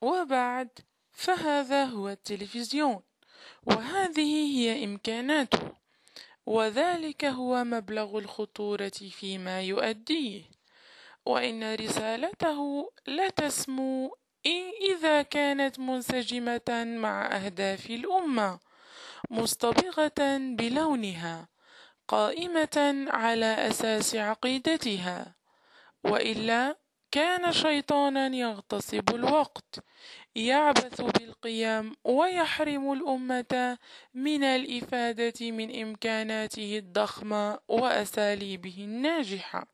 وبعد فهذا هو التلفزيون، وهذه هي إمكاناته، وذلك هو مبلغ الخطورة فيما يؤديه، وإن رسالته لا تسمو إذا كانت منسجمة مع أهداف الأمة، مصطبغة بلونها، قائمة على أساس عقيدتها، وإلا كان شيطانا يغتصب الوقت، يعبث بالقيم ويحرم الأمة من الإفادة من إمكاناته الضخمة وأساليبه الناجحة.